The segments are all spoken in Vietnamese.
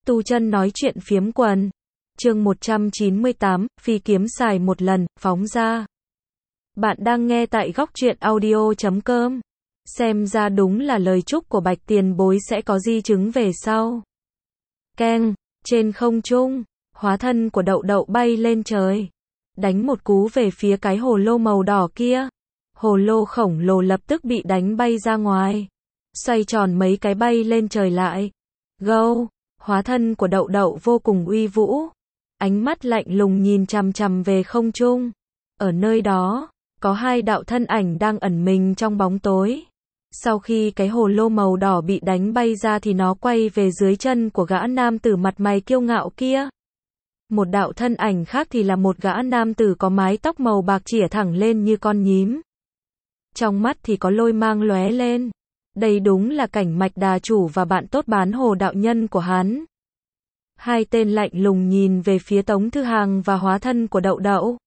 Tu chân nói chuyện phiếm quần. Chương 198, phi kiếm xài một lần, phóng ra. Bạn đang nghe tại góc truyện audio.com. Xem ra đúng là lời chúc của Bạch Tiền Bối sẽ có di chứng về sau. Keng, trên không trung, hóa thân của Đậu Đậu bay lên trời. Đánh một cú về phía cái hồ lô màu đỏ kia. Hồ lô khổng lồ lập tức bị đánh bay ra ngoài. Xoay tròn mấy cái bay lên trời lại. Gâu, hóa thân của Đậu Đậu vô cùng uy vũ. Ánh mắt lạnh lùng nhìn chằm chằm về không trung. Ở nơi đó, có hai đạo thân ảnh đang ẩn mình trong bóng tối. Sau khi cái hồ lô màu đỏ bị đánh bay ra thì nó quay về dưới chân của gã nam tử mặt mày kiêu ngạo kia. Một đạo thân ảnh khác thì là một gã nam tử có mái tóc màu bạc chĩa thẳng lên như con nhím. Trong mắt thì có lôi mang lóe lên. Đây đúng là Cảnh Mạch Đà chủ và bạn tốt Bán Hồ đạo nhân của hắn. Hai tên lạnh lùng nhìn về phía Tống Thư Hàng và hóa thân của Đậu Đậu.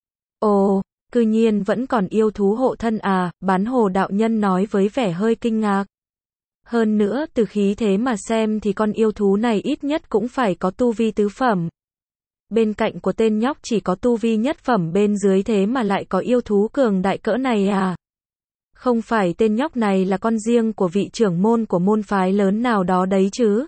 Ồ, cư nhiên vẫn còn yêu thú hộ thân à, Bán Hồ đạo nhân nói với vẻ hơi kinh ngạc. Hơn nữa từ khí thế mà xem thì con yêu thú này ít nhất cũng phải có tu vi tứ phẩm. Bên cạnh của tên nhóc chỉ có tu vi nhất phẩm bên dưới thế mà lại có yêu thú cường đại cỡ này à. Không phải tên nhóc này là con riêng của vị trưởng môn của môn phái lớn nào đó đấy chứ.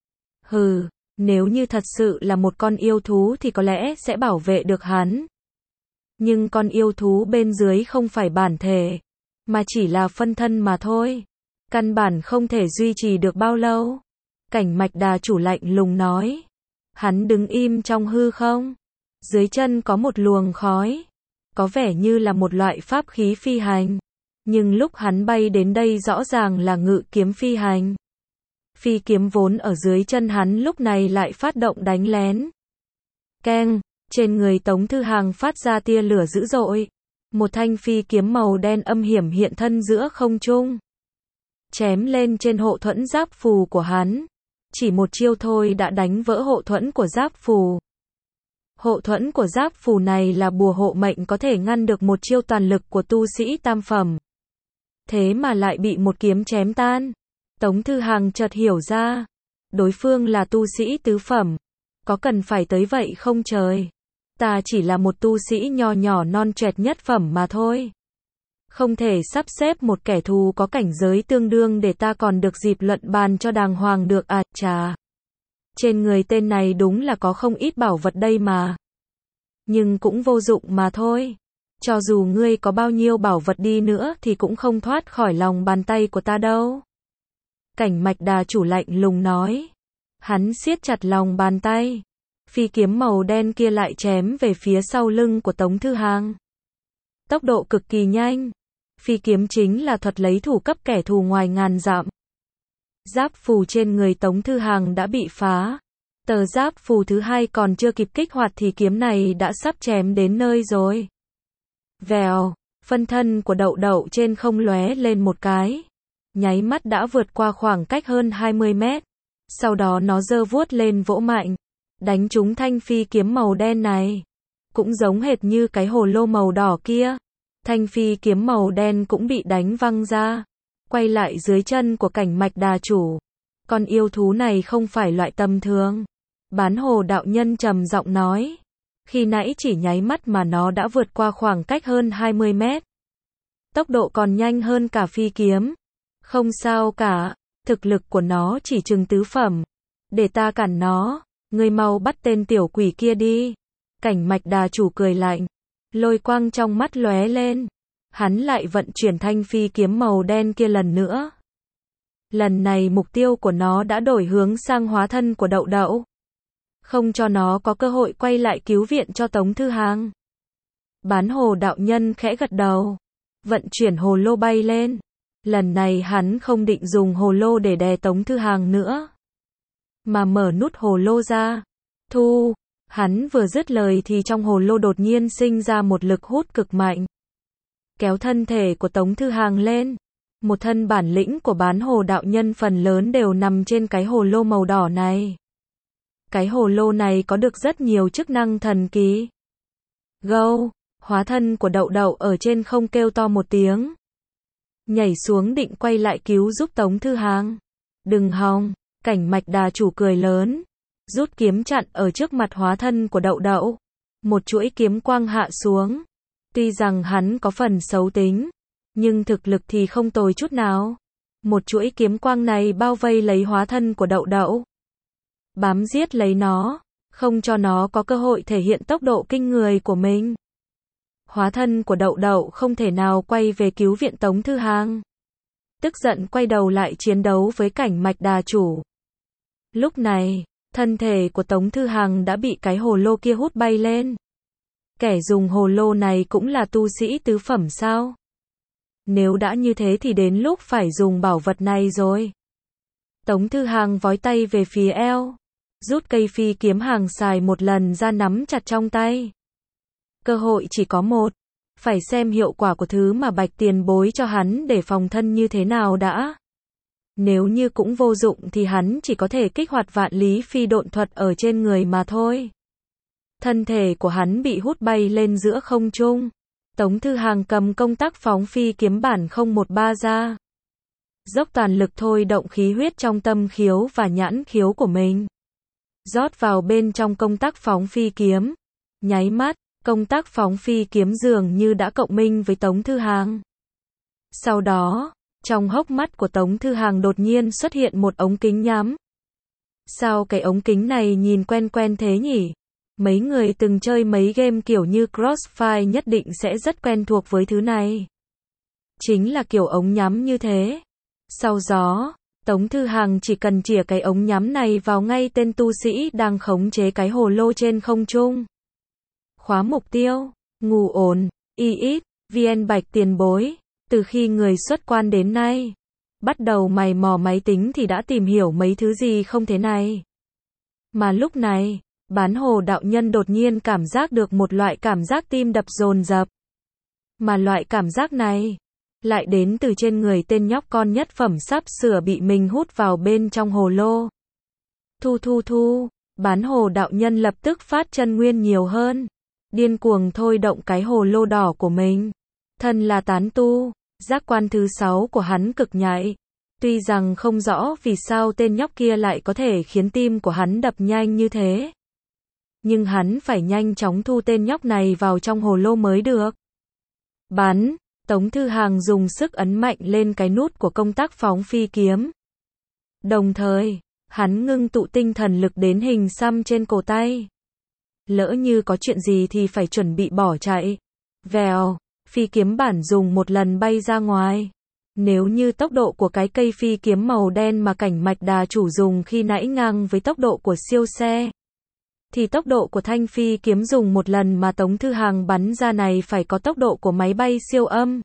Hừ, nếu như thật sự là một con yêu thú thì có lẽ sẽ bảo vệ được hắn. Nhưng con yêu thú bên dưới không phải bản thể, mà chỉ là phân thân mà thôi. Căn bản không thể duy trì được bao lâu. Cảnh Mạch Đà chủ lạnh lùng nói. Hắn đứng im trong hư không. Dưới chân có một luồng khói. Có vẻ như là một loại pháp khí phi hành. Nhưng lúc hắn bay đến đây rõ ràng là ngự kiếm phi hành. Phi kiếm vốn ở dưới chân hắn lúc này lại phát động đánh lén. Keng, trên người Tống Thư Hàng phát ra tia lửa dữ dội. Một thanh phi kiếm màu đen âm hiểm hiện thân giữa không trung. Chém lên trên hộ thuẫn giáp phù của hắn. Chỉ một chiêu thôi đã đánh vỡ hộ thuẫn của giáp phù. Hộ thuẫn của giáp phù này là bùa hộ mệnh có thể ngăn được một chiêu toàn lực của tu sĩ tam phẩm. Thế mà lại bị một kiếm chém tan. Tống Thư Hàng chợt hiểu ra. Đối phương là tu sĩ tứ phẩm. Có cần phải tới vậy không trời? Ta chỉ là một tu sĩ nho nhỏ non choẹt nhất phẩm mà thôi. Không thể sắp xếp một kẻ thù có cảnh giới tương đương để ta còn được dịp luận bàn cho đàng hoàng được à, chà. Trên người tên này đúng là có không ít bảo vật đây mà. Nhưng cũng vô dụng mà thôi. Cho dù ngươi có bao nhiêu bảo vật đi nữa thì cũng không thoát khỏi lòng bàn tay của ta đâu. Cảnh Mạch Đà chủ lạnh lùng nói. Hắn siết chặt lòng bàn tay. Phi kiếm màu đen kia lại chém về phía sau lưng của Tống Thư Hàng. Tốc độ cực kỳ nhanh. Phi kiếm chính là thuật lấy thủ cấp kẻ thù ngoài ngàn dặm. Giáp phù trên người Tống Thư Hàng đã bị phá. Tờ giáp phù thứ hai còn chưa kịp kích hoạt thì kiếm này đã sắp chém đến nơi rồi. Vèo, phân thân của Đậu Đậu trên không lóe lên một cái. Nháy mắt đã vượt qua khoảng cách hơn 20 mét. Sau đó nó giơ vuốt lên vỗ mạnh. Đánh trúng thanh phi kiếm màu đen này. Cũng giống hệt như cái hồ lô màu đỏ kia. Thanh phi kiếm màu đen cũng bị đánh văng ra. Quay lại dưới chân của Cảnh Mạch Đà chủ. Con yêu thú này không phải loại tầm thường. Bán Hồ đạo nhân trầm giọng nói. Khi nãy chỉ nháy mắt mà nó đã vượt qua khoảng cách hơn 20 mét. Tốc độ còn nhanh hơn cả phi kiếm. Không sao cả, thực lực của nó chỉ chừng tứ phẩm. Để ta cản nó, ngươi mau bắt tên tiểu quỷ kia đi. Cảnh Mạch Đà chủ cười lạnh. Lôi quang trong mắt lóe lên. Hắn lại vận chuyển thanh phi kiếm màu đen kia lần nữa. Lần này mục tiêu của nó đã đổi hướng sang hóa thân của Đậu Đậu. Không cho nó có cơ hội quay lại cứu viện cho Tống Thư Hàng. Bán Hồ đạo nhân khẽ gật đầu. Vận chuyển hồ lô bay lên. Lần này hắn không định dùng hồ lô để đè Tống Thư Hàng nữa. Mà mở nút hồ lô ra. Thu. Hắn vừa dứt lời thì trong hồ lô đột nhiên sinh ra một lực hút cực mạnh. Kéo thân thể của Tống Thư Hàng lên. Một thân bản lĩnh của Bán Hồ đạo nhân phần lớn đều nằm trên cái hồ lô màu đỏ này. Cái hồ lô này có được rất nhiều chức năng thần kỳ. Gâu, hóa thân của Đậu Đậu ở trên không kêu to một tiếng. Nhảy xuống định quay lại cứu giúp Tống Thư Hàng. Đừng hòng, Cảnh Mạch Đà chủ cười lớn. rút kiếm chặn ở trước mặt hóa thân của Đậu Đậu. Một chuỗi kiếm quang hạ xuống. Tuy rằng hắn có phần xấu tính, nhưng thực lực thì không tồi chút nào. Một chuỗi kiếm quang này bao vây lấy hóa thân của Đậu Đậu, bám giết lấy nó, không cho nó có cơ hội thể hiện tốc độ kinh người của mình. Hóa thân của Đậu Đậu không thể nào quay về cứu viện Tống Thư Hàng. Tức giận quay đầu lại chiến đấu với Cảnh Mạch Đà chủ. Lúc này, thân thể của Tống Thư Hàng đã bị cái hồ lô kia hút bay lên. Kẻ dùng hồ lô này cũng là tu sĩ tứ phẩm sao? Nếu đã như thế thì đến lúc phải dùng bảo vật này rồi. Tống Thư Hàng vói tay về phía eo, rút cây phi kiếm hàng xài một lần ra nắm chặt trong tay. Cơ hội chỉ có một, phải xem hiệu quả của thứ mà Bạch tiền bối cho hắn để phòng thân như thế nào đã. Nếu như cũng vô dụng thì hắn chỉ có thể kích hoạt vạn lý phi độn thuật ở trên người mà thôi. Thân thể của hắn bị hút bay lên giữa không trung. Tống Thư Hàng cầm công tắc phóng phi kiếm bản 013 ra. Dốc toàn lực thôi động khí huyết trong tâm khiếu và nhãn khiếu của mình. Rót vào bên trong công tắc phóng phi kiếm. Nháy mắt, công tắc phóng phi kiếm dường như đã cộng minh với Tống Thư Hàng. Sau đó, trong hốc mắt của Tống Thư Hàng đột nhiên xuất hiện một ống kính nhắm. Sao cái ống kính này nhìn quen quen thế nhỉ? Mấy người từng chơi mấy game kiểu như Crossfire nhất định sẽ rất quen thuộc với thứ này. Chính là kiểu ống nhắm như thế. Sau đó, Tống Thư Hàng chỉ cần chĩa cái ống nhắm này vào ngay tên tu sĩ đang khống chế cái hồ lô trên không trung. Khóa mục tiêu, ngủ ổn, ít, VN Bạch tiền bối. Từ khi người xuất quan đến nay, bắt đầu mày mò máy tính thì đã tìm hiểu mấy thứ gì không thế này. Mà lúc này, Bán Hồ đạo nhân đột nhiên cảm giác được một loại cảm giác tim đập dồn dập. Mà loại cảm giác này, lại đến từ trên người tên nhóc con nhất phẩm sắp sửa bị mình hút vào bên trong hồ lô. Thu, Bán Hồ đạo nhân lập tức phát chân nguyên nhiều hơn. Điên cuồng thôi động cái hồ lô đỏ của mình. Thân là tán tu, giác quan thứ 6 của hắn cực nhạy. Tuy rằng không rõ vì sao tên nhóc kia lại có thể khiến tim của hắn đập nhanh như thế. Nhưng hắn phải nhanh chóng thu tên nhóc này vào trong hồ lô mới được. Bắn, Tống Thư Hàng dùng sức ấn mạnh lên cái nút của công tắc phóng phi kiếm. Đồng thời, hắn ngưng tụ tinh thần lực đến hình xăm trên cổ tay. Lỡ như có chuyện gì thì phải chuẩn bị bỏ chạy. Vèo, phi kiếm bản dùng một lần bay ra ngoài. Nếu như tốc độ của cái cây phi kiếm màu đen mà Cảnh Mạch Đà chủ dùng khi nãy ngang với tốc độ của siêu xe, thì tốc độ của thanh phi kiếm dùng một lần mà Tống Thư Hàng bắn ra này phải có tốc độ của máy bay siêu âm.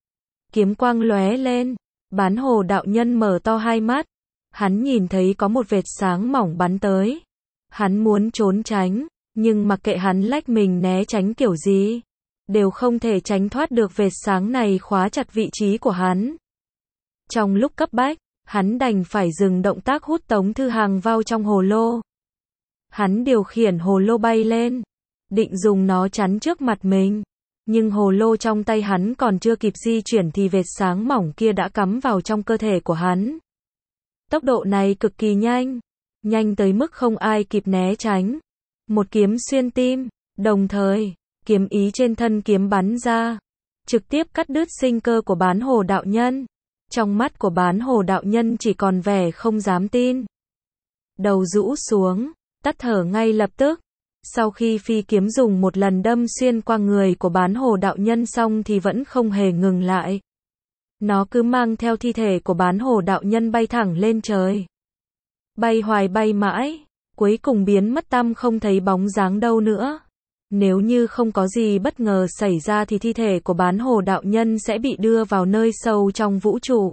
Kiếm quang lóe lên, Bán Hồ đạo nhân mở to hai mắt. Hắn nhìn thấy có một vệt sáng mỏng bắn tới. Hắn muốn trốn tránh, nhưng mặc kệ hắn lách mình né tránh kiểu gì, đều không thể tránh thoát được vệt sáng này khóa chặt vị trí của hắn. Trong lúc cấp bách, hắn đành phải dừng động tác hút Tống Thư Hàng vào trong hồ lô. Hắn điều khiển hồ lô bay lên, định dùng nó chắn trước mặt mình. Nhưng hồ lô trong tay hắn còn chưa kịp di chuyển thì vệt sáng mỏng kia đã cắm vào trong cơ thể của hắn. Tốc độ này cực kỳ nhanh, nhanh tới mức không ai kịp né tránh. Một kiếm xuyên tim, đồng thời, kiếm ý trên thân kiếm bắn ra, trực tiếp cắt đứt sinh cơ của Bán Hồ đạo nhân. Trong mắt của Bán Hồ đạo nhân chỉ còn vẻ không dám tin. Đầu rũ xuống, tắt thở ngay lập tức. Sau khi phi kiếm dùng một lần đâm xuyên qua người của Bán Hồ đạo nhân xong thì vẫn không hề ngừng lại. Nó cứ mang theo thi thể của Bán Hồ đạo nhân bay thẳng lên trời. Bay hoài bay mãi, cuối cùng biến mất tăm không thấy bóng dáng đâu nữa. Nếu như không có gì bất ngờ xảy ra thì thi thể của Bán Hồ đạo nhân sẽ bị đưa vào nơi sâu trong vũ trụ.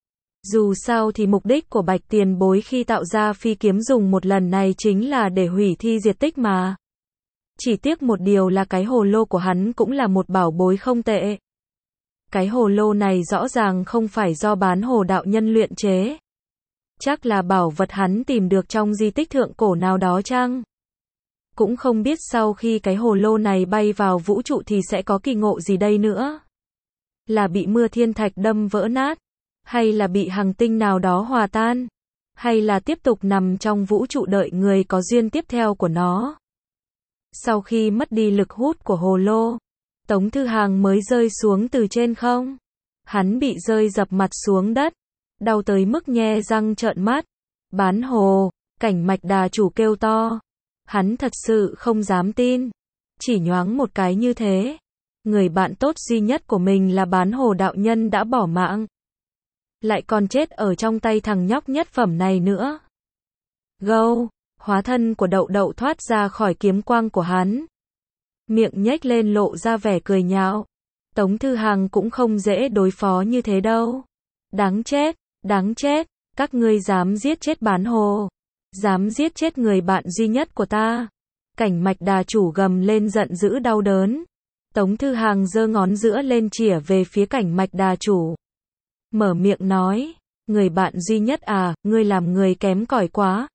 Dù sao thì mục đích của Bạch tiền bối khi tạo ra phi kiếm dùng một lần này chính là để hủy thi diệt tích mà. Chỉ tiếc một điều là cái hồ lô của hắn cũng là một bảo bối không tệ. Cái hồ lô này rõ ràng không phải do Bán Hồ đạo nhân luyện chế. Chắc là bảo vật hắn tìm được trong di tích thượng cổ nào đó chăng? Cũng không biết sau khi cái hồ lô này bay vào vũ trụ thì sẽ có kỳ ngộ gì đây nữa. Là bị mưa thiên thạch đâm vỡ nát, hay là bị hành tinh nào đó hòa tan. hay là tiếp tục nằm trong vũ trụ đợi người có duyên tiếp theo của nó. Sau khi mất đi lực hút của hồ lô, Tống Thư Hàng mới rơi xuống từ trên không. Hắn bị rơi dập mặt xuống đất, đau tới mức nhe răng trợn mắt. Bán hồ, Cảnh Mạch Đà chủ kêu to. Hắn thật sự không dám tin. Chỉ nhoáng một cái như thế, người bạn tốt duy nhất của mình là Bán Hồ đạo nhân đã bỏ mạng. Lại còn chết ở trong tay thằng nhóc nhất phẩm này nữa. Gâu, hóa thân của Đậu Đậu thoát ra khỏi kiếm quang của hắn. Miệng nhếch lên lộ ra vẻ cười nhạo. Tống Thư Hàng cũng không dễ đối phó như thế đâu. Đáng chết, các ngươi dám giết chết Bán Hồ. Dám giết chết người bạn duy nhất của ta. Cảnh Mạch Đà chủ gầm lên giận dữ đau đớn. Tống Thư Hàng giơ ngón giữa lên chĩa về phía Cảnh Mạch Đà chủ. Mở miệng nói, người bạn duy nhất à, ngươi làm người kém cỏi quá.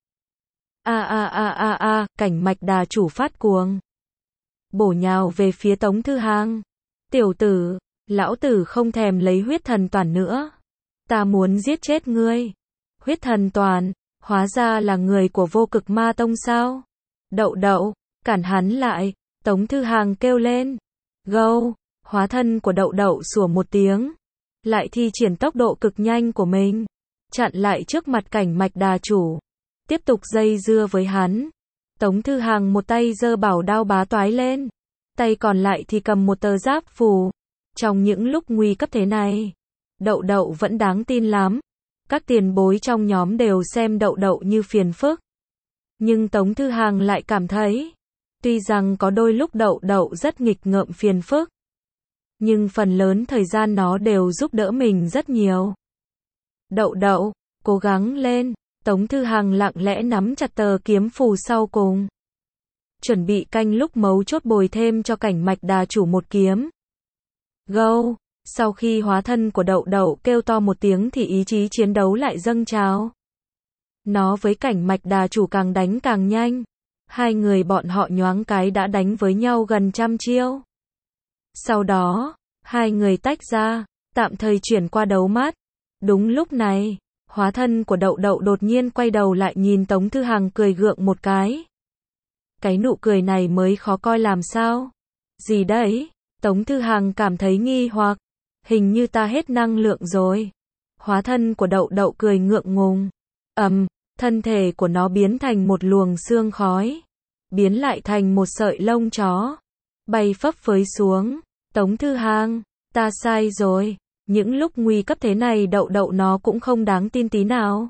Cảnh Mạch Đà chủ phát cuồng. Bổ nhào về phía Tống Thư Hàng. Tiểu tử, lão tử không thèm lấy huyết thần toàn nữa. Ta muốn giết chết ngươi. Huyết thần toàn, hóa ra là người của Vô Cực Ma Tông sao? Đậu Đậu, cản hắn lại. Tống Thư Hàng kêu lên. Gâu, hóa thân của Đậu Đậu sủa một tiếng. Lại thi triển tốc độ cực nhanh của mình. Chặn lại trước mặt Cảnh Mạch Đà chủ. Tiếp tục dây dưa với hắn. Tống Thư Hàng một tay giơ bảo đao bá toái lên. Tay còn lại thì cầm một tờ giáp phù. Trong những lúc nguy cấp thế này, Đậu Đậu vẫn đáng tin lắm. Các tiền bối trong nhóm đều xem Đậu Đậu như phiền phức. Nhưng Tống Thư Hàng lại cảm thấy, tuy rằng có đôi lúc Đậu Đậu rất nghịch ngợm phiền phức, nhưng phần lớn thời gian nó đều giúp đỡ mình rất nhiều. Đậu Đậu, cố gắng lên. Tống Thư Hàng lặng lẽ nắm chặt tờ kiếm phù sau cùng. Chuẩn bị canh lúc mấu chốt bồi thêm cho Cảnh Mạch Đà chủ một kiếm. Gâu, sau khi hóa thân của Đậu Đậu kêu to một tiếng thì ý chí chiến đấu lại dâng trào. Nó với Cảnh Mạch Đà chủ càng đánh càng nhanh. Hai người bọn họ nhoáng cái đã đánh với nhau gần 100 chiêu. Sau đó, hai người tách ra, tạm thời chuyển qua đấu mắt. Đúng lúc này, hóa thân của Đậu Đậu đột nhiên quay đầu lại nhìn Tống Thư Hàng cười gượng một cái. Cái nụ cười này mới khó coi làm sao? Gì đấy? Tống Thư Hàng cảm thấy nghi hoặc. Hình như ta hết năng lượng rồi. Hóa thân của Đậu Đậu cười ngượng ngùng. Thân thể của nó biến thành một luồng sương khói. Biến lại thành một sợi lông chó. Bay phấp phới xuống. Tống Thư Hàng, ta sai rồi. Những lúc nguy cấp thế này Đậu Đậu nó cũng không đáng tin tí nào.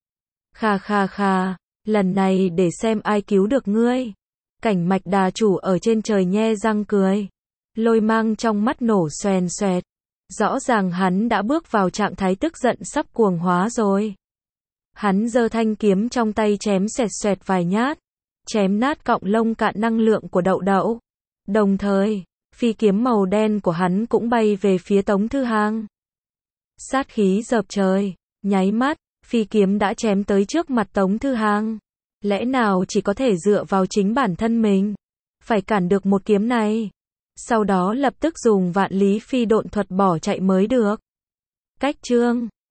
Khà, lần này để xem ai cứu được ngươi. Cảnh Mạch Đà chủ ở trên trời nhe răng cười. Lôi mang trong mắt nổ xoèn xoẹt. Rõ ràng hắn đã bước vào trạng thái tức giận sắp cuồng hóa rồi. Hắn giơ thanh kiếm trong tay chém xoẹt xoẹt vài nhát. Chém nát cọng lông cạn năng lượng của Đậu Đậu. Đồng thời, phi kiếm màu đen của hắn cũng bay về phía Tống Thư Hàng. Sát khí dợp trời, nháy mắt, phi kiếm đã chém tới trước mặt Tống Thư Hàng. Lẽ nào chỉ có thể dựa vào chính bản thân mình, phải cản được một kiếm này. Sau đó lập tức dùng vạn lý phi độn thuật bỏ chạy mới được. Cách chương